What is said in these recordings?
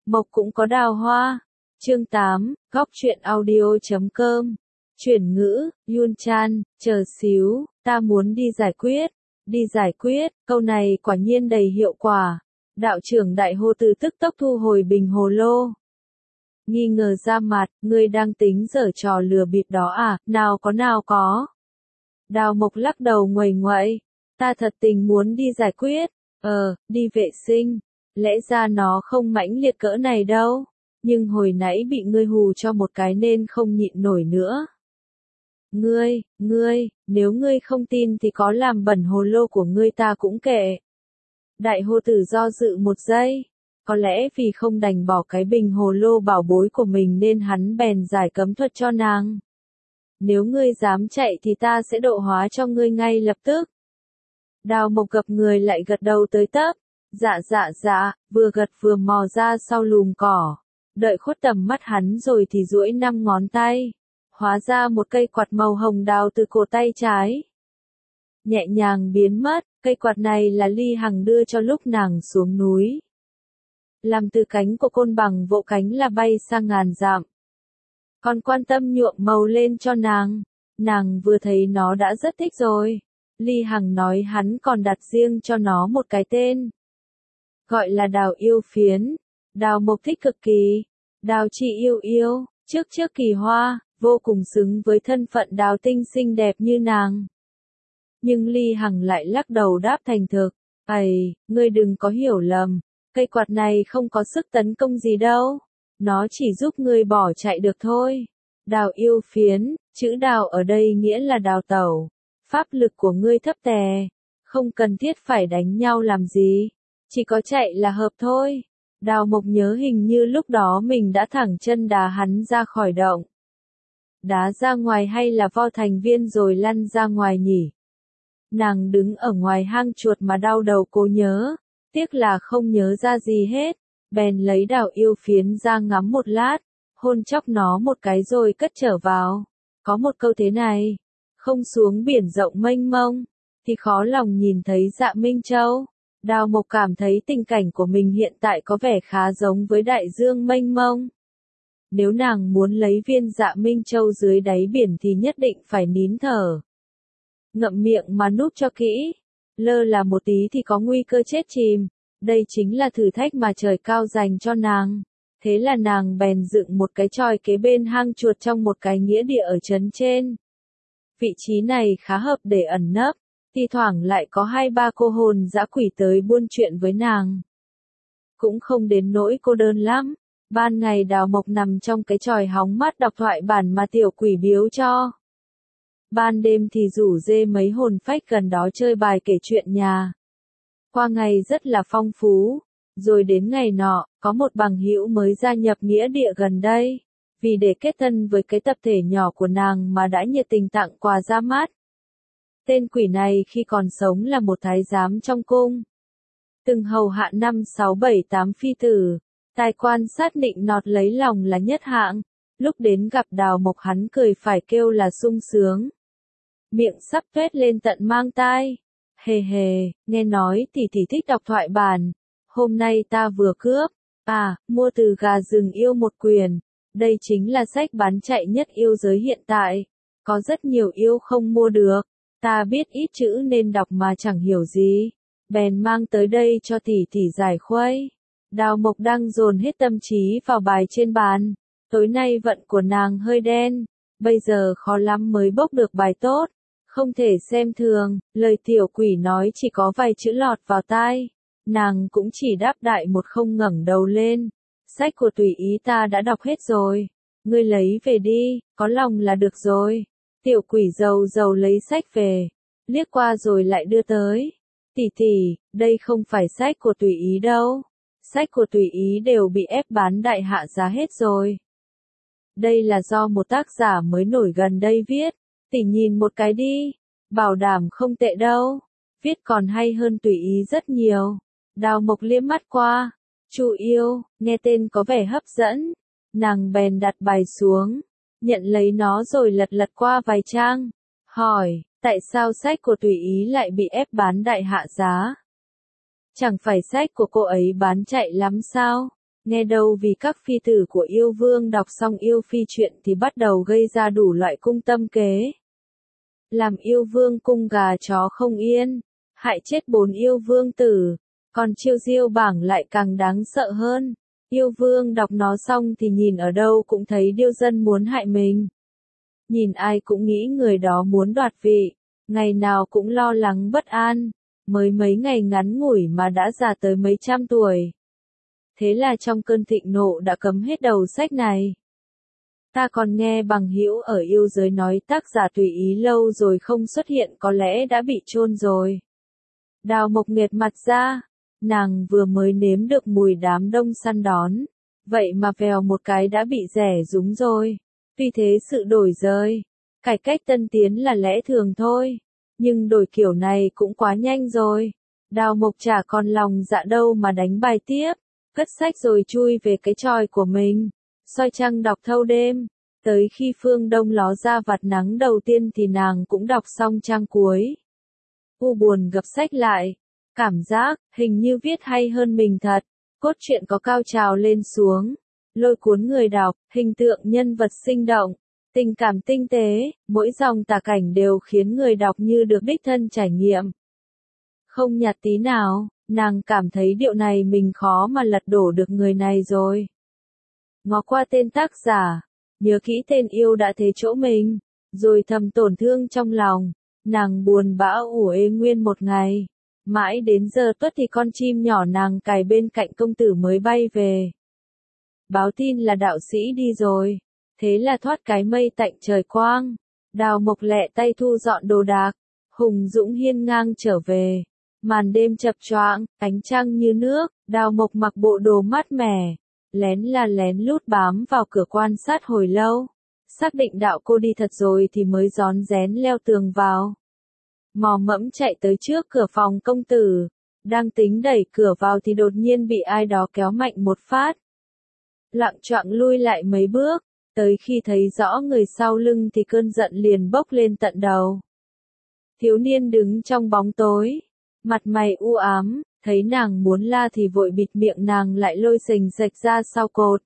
Mộc cũng có đào hoa. Chương 8, góc truyện audio.com. Chuyển ngữ, Yun Chan, chờ xíu, ta muốn đi giải quyết. Đi giải quyết, câu này quả nhiên đầy hiệu quả. Đạo trưởng Đại Hô Từ tức tốc thu hồi bình hồ lô. Nghi ngờ ra mặt, ngươi đang tính giở trò lừa bịp đó à, nào có. Đào Mộc lắc đầu nguầy nguậy, ta thật tình muốn đi giải quyết, đi vệ sinh, lẽ ra nó không mãnh liệt cỡ này đâu, nhưng hồi nãy bị ngươi hù cho một cái nên không nhịn nổi nữa. Ngươi, nếu ngươi không tin thì có làm bẩn hồ lô của ngươi ta cũng kệ. Đại Hô Tử do dự một giây. Có lẽ vì không đành bỏ cái bình hồ lô bảo bối của mình nên hắn bèn giải cấm thuật cho nàng. Nếu ngươi dám chạy thì ta sẽ độ hóa cho ngươi ngay lập tức. Đào Mộc gặp người lại gật đầu tới tấp. Dạ, vừa gật vừa mò ra sau lùm cỏ. Đợi khuất tầm mắt hắn rồi thì duỗi 5 ngón tay. Hóa ra một cây quạt màu hồng đào từ cổ tay trái. Nhẹ nhàng biến mất, cây quạt này là Ly Hằng đưa cho lúc nàng xuống núi. Làm từ cánh của côn bằng vỗ cánh là bay sang ngàn dặm. Còn quan tâm nhuộm màu lên cho nàng vừa thấy nó đã rất thích rồi. Ly Hằng nói hắn còn đặt riêng cho nó một cái tên. Gọi là đào yêu phiến. Đào Mộc thích cực kỳ. Đào chị yêu, trước kỳ hoa, vô cùng xứng với thân phận đào tinh xinh đẹp như nàng. Nhưng Ly Hằng lại lắc đầu đáp thành thực. Ngươi đừng có hiểu lầm. Cây quạt này không có sức tấn công gì đâu. Nó chỉ giúp ngươi bỏ chạy được thôi. Đào yêu phiến, chữ đào ở đây nghĩa là đào tẩu. Pháp lực của ngươi thấp tè. Không cần thiết phải đánh nhau làm gì. Chỉ có chạy là hợp thôi. Đào Mộc nhớ hình như lúc đó mình đã thẳng chân đá hắn ra khỏi động. Đá ra ngoài hay là vo thành viên rồi lăn ra ngoài nhỉ? Nàng đứng ở ngoài hang chuột mà đau đầu cố nhớ. Tiếc là không nhớ ra gì hết, bèn lấy đào yêu phiến ra ngắm một lát, hôn chóc nó một cái rồi cất trở vào. Có một câu thế này, không xuống biển rộng mênh mông, thì khó lòng nhìn thấy Dạ Minh Châu. Đào Mộc cảm thấy tình cảnh của mình hiện tại có vẻ khá giống với đại dương mênh mông. Nếu nàng muốn lấy viên Dạ Minh Châu dưới đáy biển thì nhất định phải nín thở. Ngậm miệng mà núp cho kỹ. Lơ là một tí thì có nguy cơ chết chìm. Đây chính là thử thách mà trời cao dành cho nàng. Thế là nàng bèn dựng một cái chòi kế bên hang chuột trong một cái nghĩa địa ở trấn trên. Vị trí này khá hợp để ẩn nấp. Thi thoảng lại có 2-3 cô hồn dã quỷ tới buôn chuyện với nàng. Cũng không đến nỗi cô đơn lắm. Ban ngày Đào Mộc nằm trong cái chòi hóng mát đọc thoại bản mà tiểu quỷ biếu cho. Ban đêm thì rủ dê mấy hồn phách gần đó chơi bài kể chuyện nhà. Qua ngày rất là phong phú. Rồi đến ngày nọ, có một bằng hữu mới gia nhập nghĩa địa gần đây. Vì để kết thân với cái tập thể nhỏ của nàng mà đã nhiệt tình tặng quà ra mắt. Tên quỷ này khi còn sống là một thái giám trong cung. Từng hầu hạ 5, 6, 7, 8 phi tử. Tài quan sát nịnh nọt lấy lòng là nhất hạng. Lúc đến gặp Đào Mộc hắn cười phải kêu là sung sướng. Miệng sắp tuét lên tận mang tai. Hề, nghe nói tỷ thích đọc thoại bản. Hôm nay ta vừa cướp. Mua từ gà rừng yêu một quyển. Đây chính là sách bán chạy nhất yêu giới hiện tại. Có rất nhiều yêu không mua được. Ta biết ít chữ nên đọc mà chẳng hiểu gì. Bèn mang tới đây cho tỷ giải khuây. Đào Mộc đang dồn hết tâm trí vào bài trên bàn. Tối nay vận của nàng hơi đen. Bây giờ khó lắm mới bốc được bài tốt. Không thể xem thường, lời tiểu quỷ nói chỉ có vài chữ lọt vào tai. Nàng cũng chỉ đáp đại một không ngẩng đầu lên. Sách của tùy ý ta đã đọc hết rồi. Ngươi lấy về đi, có lòng là được rồi. Tiểu quỷ giàu lấy sách về. Liếc qua rồi lại đưa tới. Tỷ, đây không phải sách của tùy ý đâu. Sách của tùy ý đều bị ép bán đại hạ giá hết rồi. Đây là do một tác giả mới nổi gần đây viết. Tỷ nhìn một cái đi, bảo đảm không tệ đâu, viết còn hay hơn tùy ý rất nhiều. Đào Mộc liếc mắt qua, Chu yêu, nghe tên có vẻ hấp dẫn, nàng bèn đặt bài xuống, nhận lấy nó rồi lật qua vài trang, hỏi, tại sao sách của tùy ý lại bị ép bán đại hạ giá? Chẳng phải sách của cô ấy bán chạy lắm sao? Nghe đâu vì các phi tử của yêu vương đọc xong yêu phi chuyện thì bắt đầu gây ra đủ loại cung tâm kế. Làm yêu vương cung gà chó không yên, hại chết 4 yêu vương tử, còn chiêu diêu bảng lại càng đáng sợ hơn. Yêu vương đọc nó xong thì nhìn ở đâu cũng thấy điêu dân muốn hại mình. Nhìn ai cũng nghĩ người đó muốn đoạt vị, ngày nào cũng lo lắng bất an, mới mấy ngày ngắn ngủi mà đã già tới mấy trăm tuổi. Thế là trong cơn thịnh nộ đã cấm hết đầu sách này. Ta còn nghe bằng hữu ở yêu giới nói tác giả tùy ý lâu rồi không xuất hiện có lẽ đã bị chôn rồi. Đào Mộc nghệt mặt ra, nàng vừa mới nếm được mùi đám đông săn đón, vậy mà vèo một cái đã bị rẻ rúng rồi. Tuy thế sự đổi rời, cải cách tân tiến là lẽ thường thôi, nhưng đổi kiểu này cũng quá nhanh rồi. Đào Mộc chả còn lòng dạ đâu mà đánh bài tiếp, cất sách rồi chui về cái chòi của mình, soi trăng đọc thâu đêm. Tới khi phương đông ló ra vạt nắng đầu tiên thì nàng cũng đọc xong trang cuối. U buồn gập sách lại, cảm giác hình như viết hay hơn mình thật, cốt truyện có cao trào lên xuống, lôi cuốn người đọc, hình tượng nhân vật sinh động, tình cảm tinh tế, mỗi dòng tả cảnh đều khiến người đọc như được đích thân trải nghiệm. Không nhạt tí nào, nàng cảm thấy điệu này mình khó mà lật đổ được người này rồi. Ngó qua tên tác giả, nhớ kỹ tên yêu đã thế chỗ mình, rồi thầm tổn thương trong lòng, nàng buồn bã ủ ê nguyên một ngày. Mãi đến giờ tuất thì con chim nhỏ nàng cài bên cạnh công tử mới bay về. Báo tin là đạo sĩ đi rồi, thế là thoát cái mây tạnh trời quang. Đào Mộc lẹ tay thu dọn đồ đạc, hùng dũng hiên ngang trở về. Màn đêm chập choạng, ánh trăng như nước, Đào Mộc mặc bộ đồ mát mẻ, lén lút bám vào cửa quan sát hồi lâu. Xác định đạo cô đi thật rồi thì mới rón rén leo tường vào. Mò mẫm chạy tới trước cửa phòng công tử, đang tính đẩy cửa vào thì đột nhiên bị ai đó kéo mạnh một phát. Loạng choạng lui lại mấy bước, tới khi thấy rõ người sau lưng thì cơn giận liền bốc lên tận đầu. Thiếu niên đứng trong bóng tối, mặt mày u ám, thấy nàng muốn la thì vội bịt miệng nàng lại lôi sình sạch ra sau cột.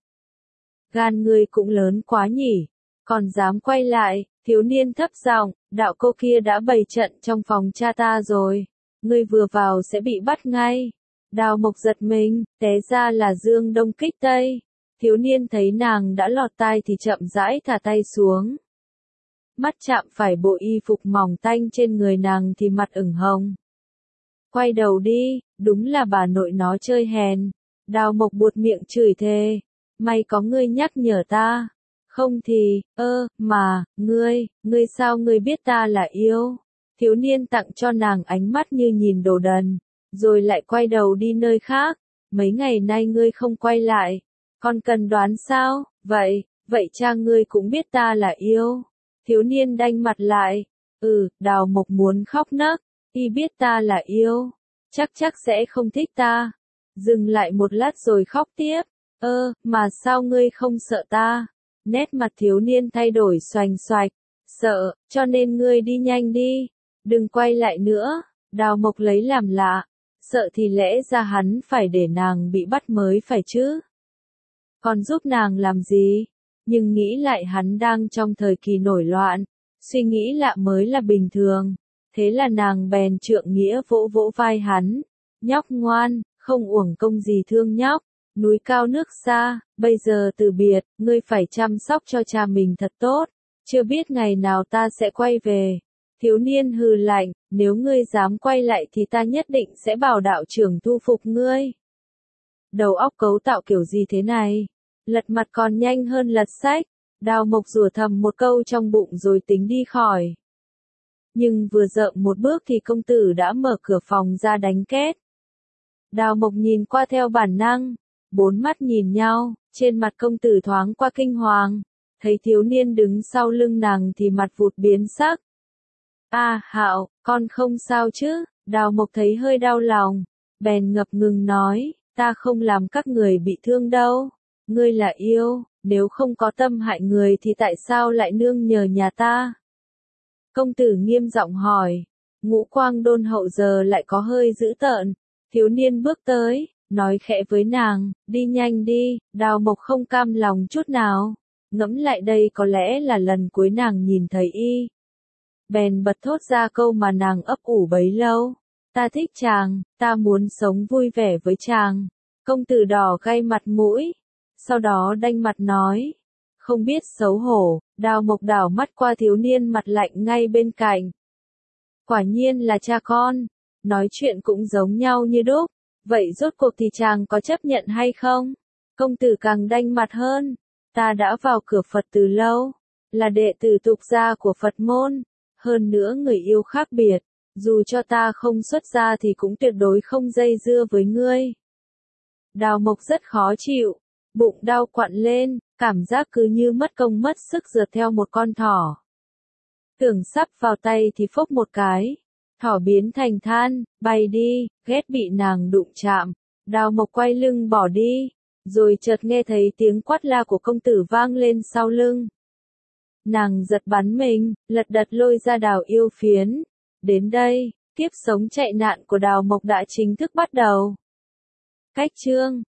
Gan ngươi cũng lớn quá nhỉ, còn dám quay lại, thiếu niên thấp giọng, đạo cô kia đã bày trận trong phòng cha ta rồi, ngươi vừa vào sẽ bị bắt ngay. Đào Mộc giật mình, té ra là Dương Đông kích Tây. Thiếu niên thấy nàng đã lọt tai thì chậm rãi thả tay xuống. Mắt chạm phải bộ y phục mỏng tanh trên người nàng thì mặt ửng hồng. Quay đầu đi, đúng là bà nội nó chơi hèn. Đào Mộc buột miệng chửi thề, may có ngươi nhắc nhở ta. Không thì, ngươi sao ngươi biết ta là yêu? Thiếu niên tặng cho nàng ánh mắt như nhìn đồ đần, rồi lại quay đầu đi nơi khác. Mấy ngày nay ngươi không quay lại, còn cần đoán sao? Vậy cha ngươi cũng biết ta là yêu. Thiếu niên đanh mặt lại, Đào Mộc muốn khóc nấc, y biết ta là yêu, chắc sẽ không thích ta. Dừng lại một lát rồi khóc tiếp, mà sao ngươi không sợ ta? Nét mặt thiếu niên thay đổi xoành xoạch, sợ, cho nên ngươi đi nhanh đi, đừng quay lại nữa. Đào Mộc lấy làm lạ, sợ thì lẽ ra hắn phải để nàng bị bắt mới phải chứ. Còn giúp nàng làm gì? Nhưng nghĩ lại hắn đang trong thời kỳ nổi loạn, suy nghĩ lạ mới là bình thường. Thế là nàng bèn trượng nghĩa vỗ vỗ vai hắn. Nhóc ngoan, không uổng công gì thương nhóc. Núi cao nước xa, bây giờ từ biệt, ngươi phải chăm sóc cho cha mình thật tốt. Chưa biết ngày nào ta sẽ quay về. Thiếu niên hừ lạnh, nếu ngươi dám quay lại thì ta nhất định sẽ bảo đạo trưởng thu phục ngươi. Đầu óc cấu tạo kiểu gì thế này? Lật mặt còn nhanh hơn lật sách. Đào Mộc rủa thầm một câu trong bụng rồi tính đi khỏi. Nhưng vừa dậm một bước thì công tử đã mở cửa phòng ra đánh két. Đào Mộc nhìn qua theo bản năng, bốn mắt nhìn nhau, trên mặt công tử thoáng qua kinh hoàng. Thấy thiếu niên đứng sau lưng nàng thì mặt vụt biến sắc. Hạo, con không sao chứ? Đào Mộc thấy hơi đau lòng, bèn ngập ngừng nói, ta không làm các người bị thương đâu. Ngươi là yêu, nếu không có tâm hại người thì tại sao lại nương nhờ nhà ta? Công tử nghiêm giọng hỏi, ngũ quang đôn hậu giờ lại có hơi dữ tợn. Thiếu niên bước tới, nói khẽ với nàng, đi nhanh đi. Đào Mộc không cam lòng chút nào, ngẫm lại đây có lẽ là lần cuối nàng nhìn thấy y. Bèn bật thốt ra câu mà nàng ấp ủ bấy lâu, ta thích chàng, ta muốn sống vui vẻ với chàng. Công tử đỏ gay mặt mũi, sau đó đanh mặt nói, không biết xấu hổ. Đào Mộc đảo mắt qua thiếu niên mặt lạnh ngay bên cạnh. Quả nhiên là cha con, nói chuyện cũng giống nhau như đúc. Vậy rốt cuộc thì chàng có chấp nhận hay không? Công tử càng đanh mặt hơn, ta đã vào cửa Phật từ lâu, là đệ tử tục gia của Phật môn, hơn nữa người yêu khác biệt, dù cho ta không xuất gia thì cũng tuyệt đối không dây dưa với ngươi. Đào Mộc rất khó chịu, bụng đau quặn lên, cảm giác cứ như mất công mất sức rượt theo một con thỏ. Tưởng sắp vào tay thì phốc một cái, thỏ biến thành than, bay đi, ghét bị nàng đụng chạm. Đào Mộc quay lưng bỏ đi, rồi chợt nghe thấy tiếng quát la của công tử vang lên sau lưng. Nàng giật bắn mình, lật đật lôi ra Đào Yêu Phiến. Đến đây, kiếp sống chạy nạn của Đào Mộc đã chính thức bắt đầu. Cách chương